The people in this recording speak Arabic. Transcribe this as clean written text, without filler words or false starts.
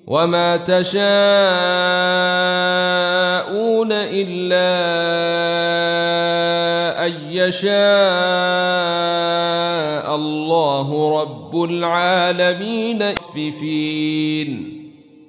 وما تشاءون إلا أن يشاء الله رب العالمين.